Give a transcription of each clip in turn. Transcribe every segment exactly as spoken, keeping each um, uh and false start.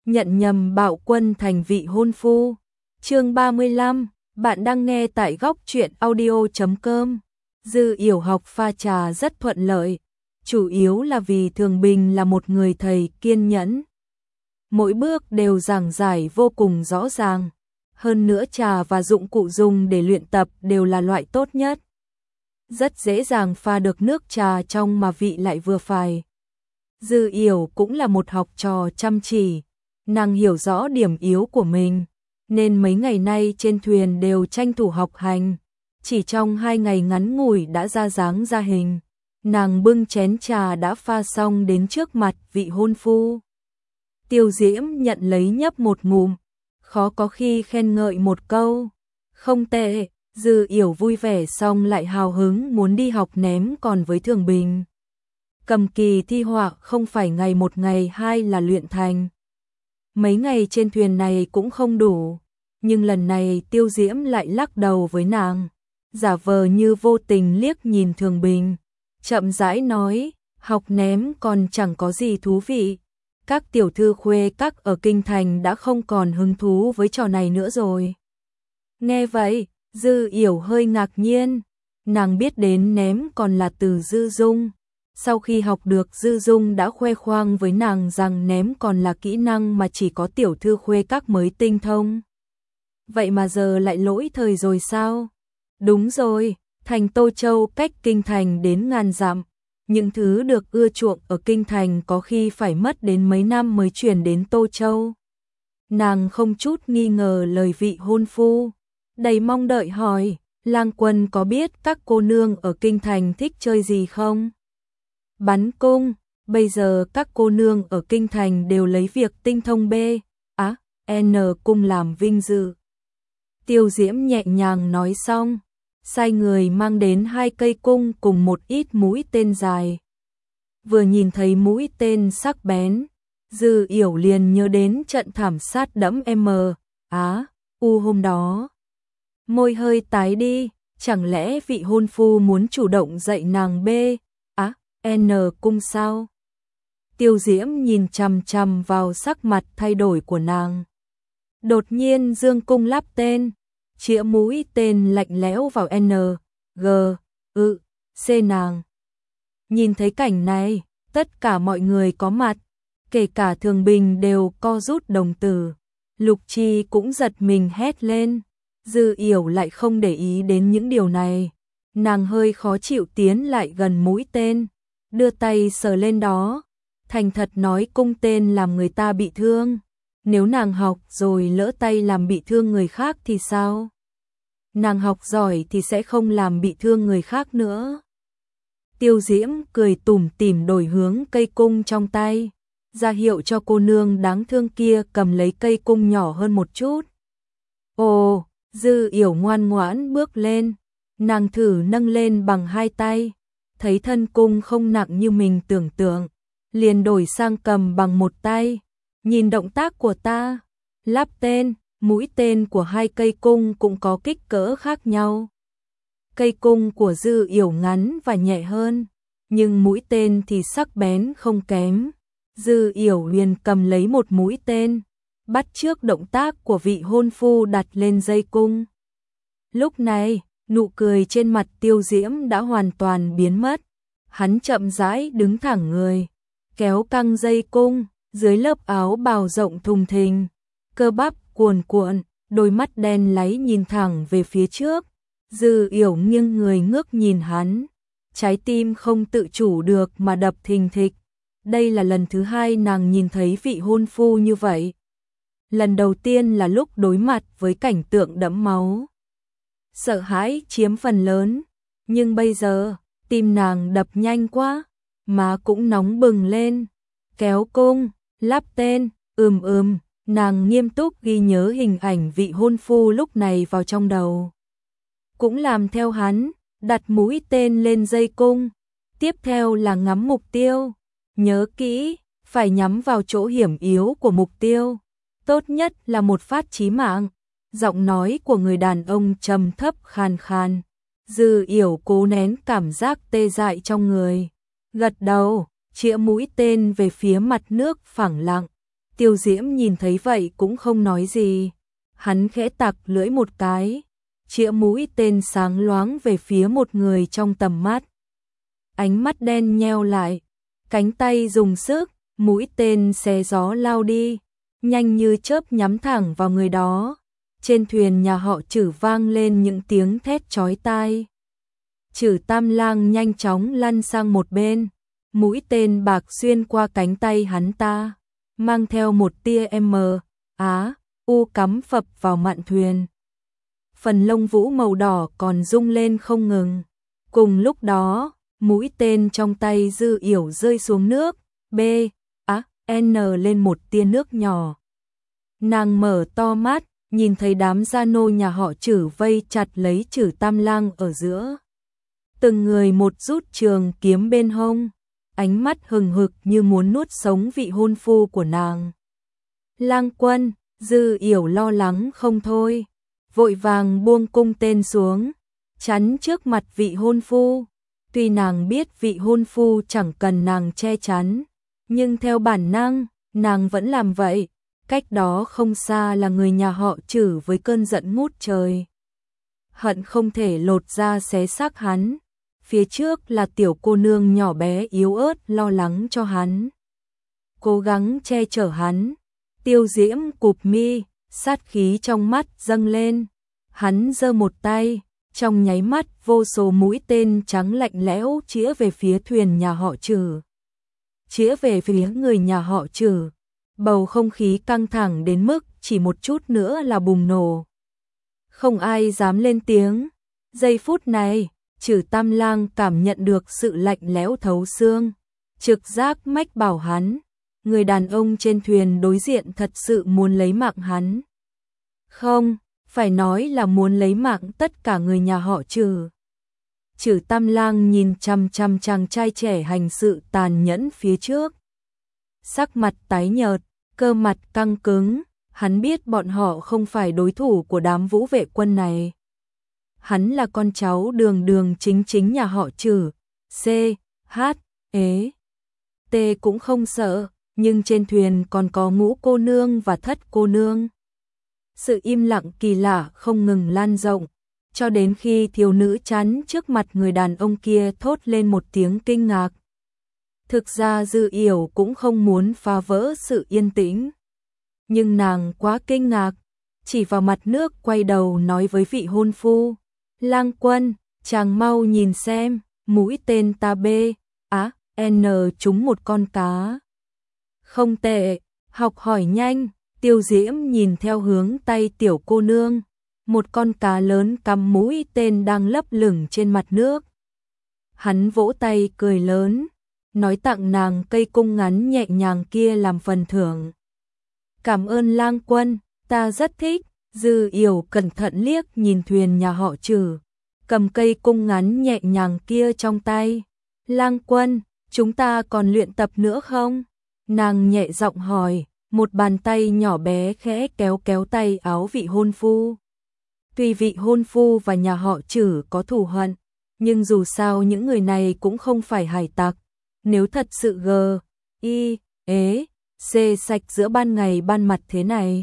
nhận nhầm bạo quân thành vị hôn phu. Chương ba mươi lăm, bạn đang nghe tại góc truyện audio chấm com. Dư Yểu học pha trà rất thuận lợi, chủ yếu là vì Thường Bình là một người thầy kiên nhẫn. Mỗi bước đều giảng giải vô cùng rõ ràng, hơn nữa trà và dụng cụ dùng để luyện tập đều là loại tốt nhất. Rất dễ dàng pha được nước trà trong mà vị lại vừa phải. Dư Yểu cũng là một học trò chăm chỉ, nàng hiểu rõ điểm yếu của mình, nên mấy ngày nay trên thuyền đều tranh thủ học hành. Chỉ trong hai ngày ngắn ngủi đã ra dáng ra hình, nàng bưng chén trà đã pha xong đến trước mặt vị hôn phu. Tiêu Diễm nhận lấy nhấp một ngụm, khó có khi khen ngợi một câu, không tệ. Dư Yểu vui vẻ xong lại hào hứng muốn đi học ném còn với Thường Bình. Cầm kỳ thi họa không phải ngày một ngày hai là luyện thành. Mấy ngày trên thuyền này cũng không đủ, nhưng lần này Tiêu Diễm lại lắc đầu với nàng, giả vờ như vô tình liếc nhìn Thường Bình, chậm rãi nói, học ném còn chẳng có gì thú vị. Các tiểu thư khuê các ở kinh thành đã không còn hứng thú với trò này nữa rồi. Nghe vậy, Dư Yểu hơi ngạc nhiên, nàng biết đến ném còn là từ Dư Dung. Sau khi học được, Dư Dung đã khoe khoang với nàng rằng ném còn là kỹ năng mà chỉ có tiểu thư khuê các mới tinh thông. Vậy mà giờ lại lỗi thời rồi sao? Đúng rồi, thành Tô Châu cách kinh thành đến ngàn dặm. Những thứ được ưa chuộng ở kinh thành có khi phải mất đến mấy năm mới chuyển đến Tô Châu. Nàng không chút nghi ngờ lời vị hôn phu, đầy mong đợi hỏi, lang quân có biết các cô nương ở kinh thành thích chơi gì không? Bắn cung, bây giờ các cô nương ở kinh thành đều lấy việc tinh thông B, á, N cung làm vinh dự. Tiêu Diễm nhẹ nhàng nói xong, sai người mang đến hai cây cung cùng một ít mũi tên dài. Vừa nhìn thấy mũi tên sắc bén, Dư Yểu liền nhớ đến trận thảm sát đẫm M, Á, U hôm đó. Môi hơi tái đi, chẳng lẽ vị hôn phu muốn chủ động dạy nàng B, Á, N cung sao? Tiêu Diễm nhìn chằm chằm vào sắc mặt thay đổi của nàng. Đột nhiên dương cung lắp tên, chĩa mũi tên lạnh lẽo vào N, G, ư, C nàng. Nhìn thấy cảnh này, tất cả mọi người có mặt, kể cả Thường Bình đều co rút đồng tử. Lục Chi cũng giật mình hét lên. Dư Yểu lại không để ý đến những điều này. Nàng hơi khó chịu tiến lại gần mũi tên, đưa tay sờ lên đó, thành thật nói cung tên làm người ta bị thương. Nếu nàng học rồi lỡ tay làm bị thương người khác thì sao? Nàng học giỏi thì sẽ không làm bị thương người khác nữa. Tiêu Diễm cười tủm tỉm đổi hướng cây cung trong tay, ra hiệu cho cô nương đáng thương kia cầm lấy cây cung nhỏ hơn một chút. Ồ, Dư Yểu ngoan ngoãn bước lên, nàng thử nâng lên bằng hai tay, thấy thân cung không nặng như mình tưởng tượng, liền đổi sang cầm bằng một tay. Nhìn động tác của ta, lắp tên, mũi tên của hai cây cung cũng có kích cỡ khác nhau. Cây cung của Dư Yểu ngắn và nhẹ hơn, nhưng mũi tên thì sắc bén không kém. Dư Yểu liền cầm lấy một mũi tên, bắt chước động tác của vị hôn phu đặt lên dây cung. Lúc này, nụ cười trên mặt Tiêu Diễm đã hoàn toàn biến mất. Hắn chậm rãi đứng thẳng người, kéo căng dây cung, dưới lớp áo bào rộng thùng thình, cơ bắp cuồn cuộn, đôi mắt đen láy nhìn thẳng về phía trước. Dư Yểu nghiêng người ngước nhìn hắn, trái tim không tự chủ được mà đập thình thịch. Đây là lần thứ hai nàng nhìn thấy vị hôn phu như vậy. Lần đầu tiên là lúc đối mặt với cảnh tượng đẫm máu. Sợ hãi chiếm phần lớn, nhưng bây giờ, tim nàng đập nhanh quá, má cũng nóng bừng lên. Kéo cung, lắp tên, ừm ừm, nàng nghiêm túc ghi nhớ hình ảnh vị hôn phu lúc này vào trong đầu. Cũng làm theo hắn, đặt mũi tên lên dây cung. Tiếp theo là ngắm mục tiêu. Nhớ kỹ, phải nhắm vào chỗ hiểm yếu của mục tiêu. Tốt nhất là một phát chí mạng. Giọng nói của người đàn ông trầm thấp khàn khàn. Dư Yểu cố nén cảm giác tê dại trong người. Gật đầu, chĩa mũi tên về phía mặt nước phẳng lặng. Tiêu Diễm nhìn thấy vậy cũng không nói gì. Hắn khẽ tặc lưỡi một cái, chĩa mũi tên sáng loáng về phía một người trong tầm mắt. Ánh mắt đen nheo lại, cánh tay dùng sức, mũi tên xé gió lao đi, nhanh như chớp nhắm thẳng vào người đó. Trên thuyền nhà họ Trử vang lên những tiếng thét chói tai. Trử Tam Lang nhanh chóng lăn sang một bên, mũi tên bạc xuyên qua cánh tay hắn ta, mang theo một tia M, Á, U cắm phập vào mạn thuyền. Phần lông vũ màu đỏ còn rung lên không ngừng. Cùng lúc đó, mũi tên trong tay Dư Yểu rơi xuống nước, B, Á, N lên một tia nước nhỏ. Nàng mở to mắt, nhìn thấy đám gia nô nhà họ Trử vây chặt lấy Trử Tam Lang ở giữa. Từng người một rút trường kiếm bên hông, ánh mắt hừng hực như muốn nuốt sống vị hôn phu của nàng. Lang Quân, Dư Yểu lo lắng không thôi, vội vàng buông cung tên xuống, chắn trước mặt vị hôn phu. Tuy nàng biết vị hôn phu chẳng cần nàng che chắn, nhưng theo bản năng, nàng vẫn làm vậy. Cách đó không xa là người nhà họ Trử với cơn giận ngút trời. Hận không thể lột ra xé xác hắn. Phía trước là tiểu cô nương nhỏ bé yếu ớt lo lắng cho hắn, cố gắng che chở hắn. Tiêu Diễm cụp mi, sát khí trong mắt dâng lên. Hắn giơ một tay, trong nháy mắt vô số mũi tên trắng lạnh lẽo chĩa về phía thuyền nhà họ Trử. Chĩa về phía người nhà họ Trử. Bầu không khí căng thẳng đến mức chỉ một chút nữa là bùng nổ. Không ai dám lên tiếng. Giây phút này, Trử Tam Lang cảm nhận được sự lạnh lẽo thấu xương. Trực giác mách bảo hắn, người đàn ông trên thuyền đối diện thật sự muốn lấy mạng hắn. Không, phải nói là muốn lấy mạng tất cả người nhà họ Trử. Trử Tam Lang nhìn chằm chằm chàng trai trẻ hành sự tàn nhẫn phía trước. Sắc mặt tái nhợt, cơ mặt căng cứng, hắn biết bọn họ không phải đối thủ của đám vũ vệ quân này. Hắn là con cháu đường đường chính chính nhà họ Trử, C, H, ế. T cũng không sợ, nhưng trên thuyền còn có Ngũ cô nương và Thất cô nương. Sự im lặng kỳ lạ không ngừng lan rộng, cho đến khi thiếu nữ chắn trước mặt người đàn ông kia thốt lên một tiếng kinh ngạc. Thực ra Dư Yểu cũng không muốn phá vỡ sự yên tĩnh, nhưng nàng quá kinh ngạc, chỉ vào mặt nước quay đầu nói với vị hôn phu. Lang Quân, chàng mau nhìn xem, mũi tên ta B, Á, N trúng một con cá. Không tệ, học hỏi nhanh. Tiêu Diễm nhìn theo hướng tay tiểu cô nương, một con cá lớn cắm mũi tên đang lấp lửng trên mặt nước. Hắn vỗ tay cười lớn, nói tặng nàng cây cung ngắn nhẹ nhàng kia làm phần thưởng. Cảm ơn Lang Quân, ta rất thích. Dư Yểu cẩn thận liếc nhìn thuyền nhà họ Trử, cầm cây cung ngắn nhẹ nhàng kia trong tay. Lang Quân, chúng ta còn luyện tập nữa không? Nàng nhẹ giọng hỏi, một bàn tay nhỏ bé khẽ kéo kéo tay áo vị hôn phu. Tuy vị hôn phu và nhà họ Trử có thù hận, nhưng dù sao những người này cũng không phải hải tặc. Nếu thật sự g, i, ế, c sạch giữa ban ngày ban mặt thế này,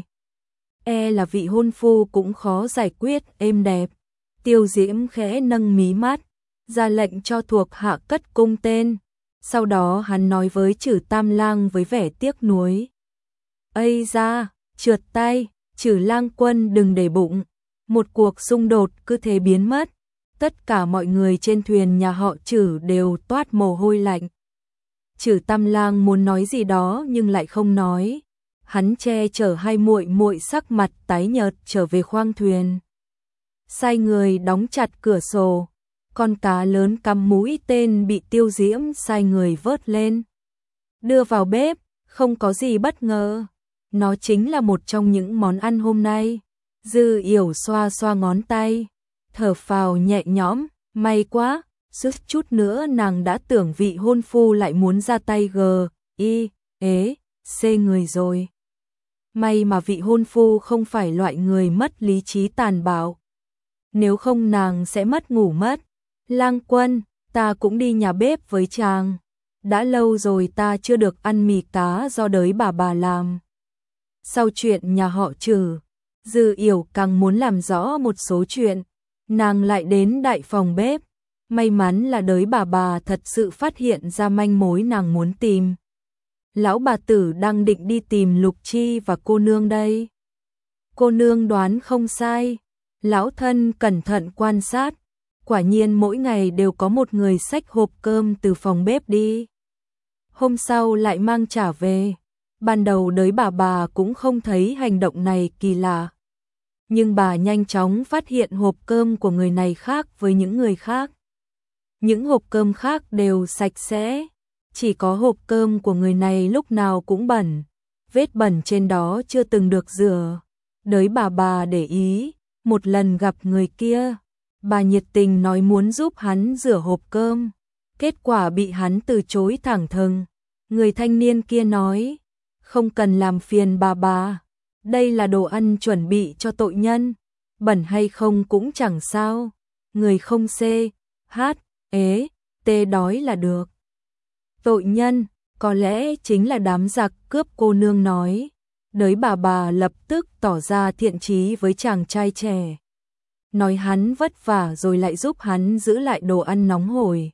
e là vị hôn phu cũng khó giải quyết êm đẹp. Tiêu Diễm khẽ nâng mí mắt, ra lệnh cho thuộc hạ cất cung tên. Sau đó hắn nói với Trử Tam Lang với vẻ tiếc nuối. Ây da, trượt tay, Trử Lang Quân đừng để bụng. Một cuộc xung đột cứ thế biến mất. Tất cả mọi người trên thuyền nhà họ Trử đều toát mồ hôi lạnh. Trử Tam Lang muốn nói gì đó nhưng lại không nói. Hắn che chở hai muội muội sắc mặt tái nhợt trở về khoang thuyền. Sai người đóng chặt cửa sổ. Con cá lớn cắm mũi tên bị Tiêu Diễm sai người vớt lên, đưa vào bếp. Không có gì bất ngờ, nó chính là một trong những món ăn hôm nay. Dư Yểu xoa xoa ngón tay, thở phào nhẹ nhõm, may quá, suýt chút nữa nàng đã tưởng vị hôn phu lại muốn ra tay g, i, ế, c người rồi. May mà vị hôn phu không phải loại người mất lý trí tàn bạo, nếu không nàng sẽ mất ngủ mất. Lang Quân, ta cũng đi nhà bếp với chàng. Đã lâu rồi ta chưa được ăn mì cá do đới bà bà làm. Sau chuyện nhà họ Trừ, Dư Yểu càng muốn làm rõ một số chuyện, nàng lại đến đại phòng bếp. May mắn là đới bà bà thật sự phát hiện ra manh mối nàng muốn tìm. Lão bà tử đang định đi tìm Lục Chi và cô nương đây. Cô nương đoán không sai, lão thân cẩn thận quan sát, quả nhiên mỗi ngày đều có một người xách hộp cơm từ phòng bếp đi. Hôm sau lại mang trả về. Ban đầu đới bà bà cũng không thấy hành động này kỳ lạ. Nhưng bà nhanh chóng phát hiện hộp cơm của người này khác với những người khác. Những hộp cơm khác đều sạch sẽ, chỉ có hộp cơm của người này lúc nào cũng bẩn, vết bẩn trên đó chưa từng được rửa. Đới bà bà để ý, một lần gặp người kia, bà nhiệt tình nói muốn giúp hắn rửa hộp cơm, kết quả bị hắn từ chối thẳng thừng. Người thanh niên kia nói, không cần làm phiền bà bà, đây là đồ ăn chuẩn bị cho tội nhân, bẩn hay không cũng chẳng sao, người không xê, hát, ế, tê đói là được. Tội nhân, có lẽ chính là đám giặc cướp cô nương nói. Đới bà bà lập tức tỏ ra thiện chí với chàng trai trẻ. Nói hắn vất vả rồi lại giúp hắn giữ lại đồ ăn nóng hổi.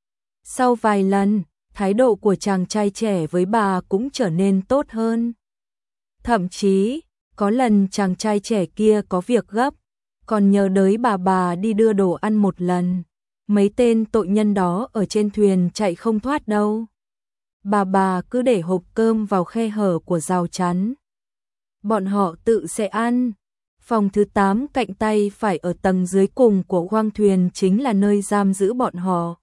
Sau vài lần, thái độ của chàng trai trẻ với bà cũng trở nên tốt hơn. Thậm chí, có lần chàng trai trẻ kia có việc gấp, còn nhờ đới bà bà đi đưa đồ ăn một lần. Mấy tên tội nhân đó ở trên thuyền chạy không thoát đâu. Bà bà cứ để hộp cơm vào khe hở của rào chắn. Bọn họ tự sẽ ăn. Phòng thứ tám cạnh tay phải ở tầng dưới cùng của khoang thuyền chính là nơi giam giữ bọn họ.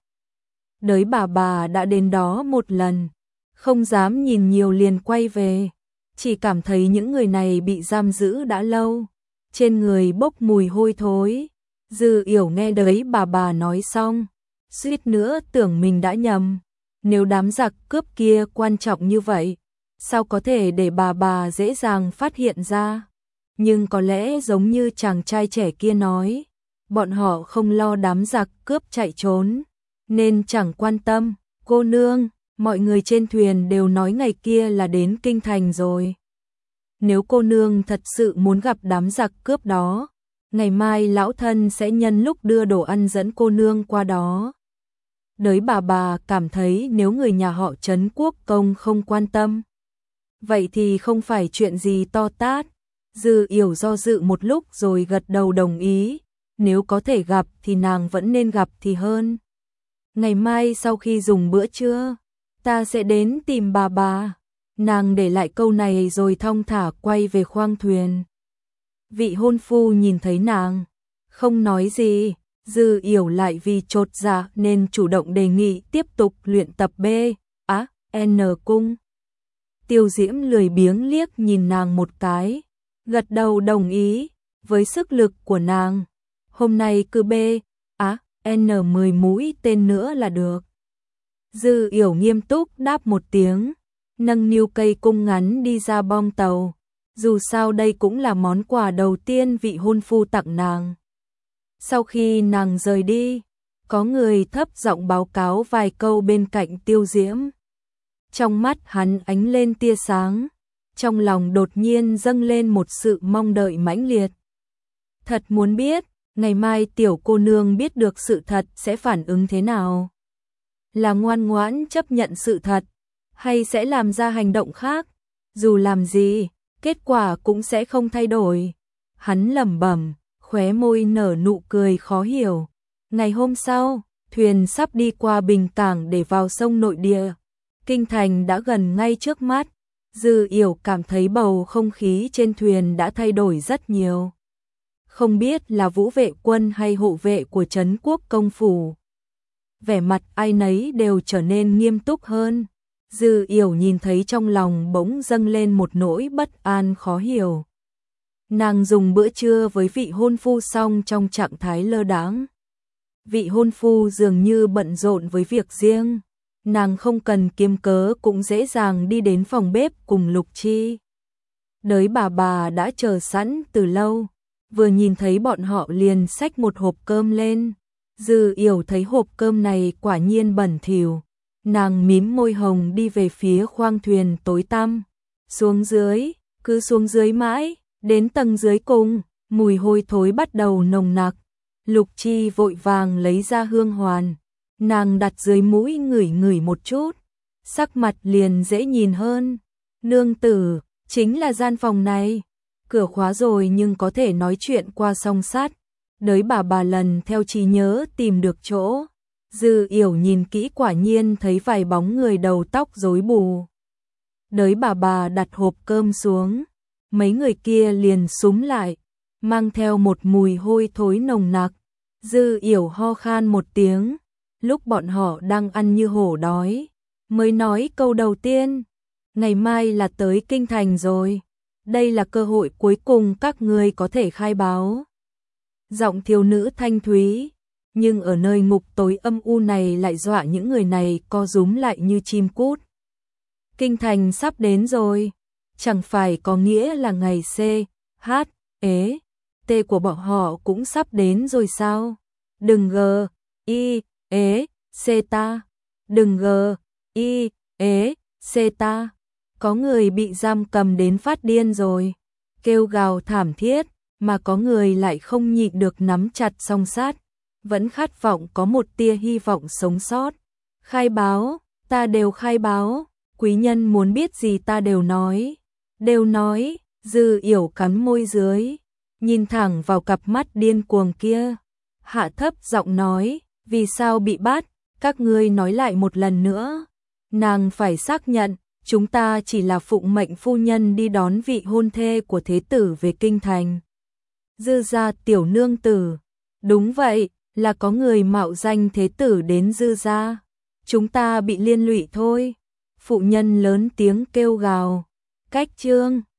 Đới bà bà đã đến đó một lần, không dám nhìn nhiều liền quay về, chỉ cảm thấy những người này bị giam giữ đã lâu, trên người bốc mùi hôi thối. Dư Yểu nghe đới bà bà nói xong, suýt nữa tưởng mình đã nhầm, nếu đám giặc cướp kia quan trọng như vậy, sao có thể để bà bà dễ dàng phát hiện ra. Nhưng có lẽ giống như chàng trai trẻ kia nói, bọn họ không lo đám giặc cướp chạy trốn, nên chẳng quan tâm. Cô nương, mọi người trên thuyền đều nói ngày kia là đến kinh thành rồi. Nếu cô nương thật sự muốn gặp đám giặc cướp đó, ngày mai lão thân sẽ nhân lúc đưa đồ ăn dẫn cô nương qua đó. Đới bà bà cảm thấy nếu người nhà họ Trấn Quốc Công không quan tâm, vậy thì không phải chuyện gì to tát. Dư Yểu do dự một lúc rồi gật đầu đồng ý, nếu có thể gặp thì nàng vẫn nên gặp thì hơn. Ngày mai sau khi dùng bữa trưa, ta sẽ đến tìm bà bà. Nàng để lại câu này rồi thong thả quay về khoang thuyền. Vị hôn phu nhìn thấy nàng, không nói gì. Dư Yểu lại vì chột dạ nên chủ động đề nghị tiếp tục luyện tập B, á, N cung. Tiêu Diễm lười biếng liếc nhìn nàng một cái, gật đầu đồng ý, với sức lực của nàng, hôm nay cứ B, á, N mười mũi tên nữa là được. Dư Yểu nghiêm túc đáp một tiếng, nâng niu cây cung ngắn đi ra bong tàu, dù sao đây cũng là món quà đầu tiên vị hôn phu tặng nàng. Sau khi nàng rời đi, có người thấp giọng báo cáo vài câu bên cạnh Tiêu Diễm. Trong mắt hắn ánh lên tia sáng, trong lòng đột nhiên dâng lên một sự mong đợi mãnh liệt. Thật muốn biết, ngày mai tiểu cô nương biết được sự thật sẽ phản ứng thế nào? Là ngoan ngoãn chấp nhận sự thật, hay sẽ làm ra hành động khác? Dù làm gì, kết quả cũng sẽ không thay đổi. Hắn lẩm bẩm, khóe môi nở nụ cười khó hiểu. Ngày hôm sau, thuyền sắp đi qua Bình Cảng để vào sông nội địa. Kinh thành đã gần ngay trước mắt. Dư Yểu cảm thấy bầu không khí trên thuyền đã thay đổi rất nhiều. Không biết là vũ vệ quân hay hộ vệ của Trấn Quốc công phủ, vẻ mặt ai nấy đều trở nên nghiêm túc hơn. Dư Yểu nhìn thấy trong lòng bỗng dâng lên một nỗi bất an khó hiểu. Nàng dùng bữa trưa với vị hôn phu xong trong trạng thái lơ đãng. Vị hôn phu dường như bận rộn với việc riêng, nàng không cần kiếm cớ cũng dễ dàng đi đến phòng bếp cùng Lục Chi. Đới bà bà đã chờ sẵn từ lâu, vừa nhìn thấy bọn họ liền xách một hộp cơm lên. Dư Yểu thấy hộp cơm này quả nhiên bẩn thỉu, nàng mím môi hồng đi về phía khoang thuyền tối tăm. Xuống dưới, cứ xuống dưới mãi, đến tầng dưới cùng, mùi hôi thối bắt đầu nồng nặc. Lục Chi vội vàng lấy ra hương hoàn, nàng đặt dưới mũi ngửi ngửi một chút, sắc mặt liền dễ nhìn hơn. Nương tử, chính là gian phòng này. Cửa khóa rồi nhưng có thể nói chuyện qua song sắt. Đới bà bà lần theo trí nhớ tìm được chỗ. Dư Yểu nhìn kỹ quả nhiên thấy vài bóng người đầu tóc rối bù. Đới bà bà đặt hộp cơm xuống, mấy người kia liền súm lại, mang theo một mùi hôi thối nồng nặc. Dư Yểu ho khan một tiếng, lúc bọn họ đang ăn như hổ đói, mới nói câu đầu tiên, ngày mai là tới kinh thành rồi, đây là cơ hội cuối cùng các ngươi có thể khai báo. Giọng thiếu nữ thanh thúy, nhưng ở nơi ngục tối âm u này lại dọa những người này co rúm lại như chim cút. Kinh thành sắp đến rồi, chẳng phải có nghĩa là ngày C, H, ế, T của bọn họ cũng sắp đến rồi sao? Đừng G, I, ế, C ta, đừng G, I, ế, C ta. Có người bị giam cầm đến phát điên rồi, kêu gào thảm thiết, mà có người lại không nhịn được nắm chặt song sát, vẫn khát vọng có một tia hy vọng sống sót. Khai báo, ta đều khai báo, quý nhân muốn biết gì ta đều nói, đều nói. Dư Yểu cắn môi dưới, nhìn thẳng vào cặp mắt điên cuồng kia, hạ thấp giọng nói, vì sao bị bắt, các ngươi nói lại một lần nữa. Nàng phải xác nhận, chúng ta chỉ là phụng mệnh phu nhân đi đón vị hôn thê của thế tử về kinh thành. Dư gia tiểu nương tử, đúng vậy, là có người mạo danh thế tử đến dư gia, chúng ta bị liên lụy thôi. Phụ nhân lớn tiếng kêu gào. Cách chương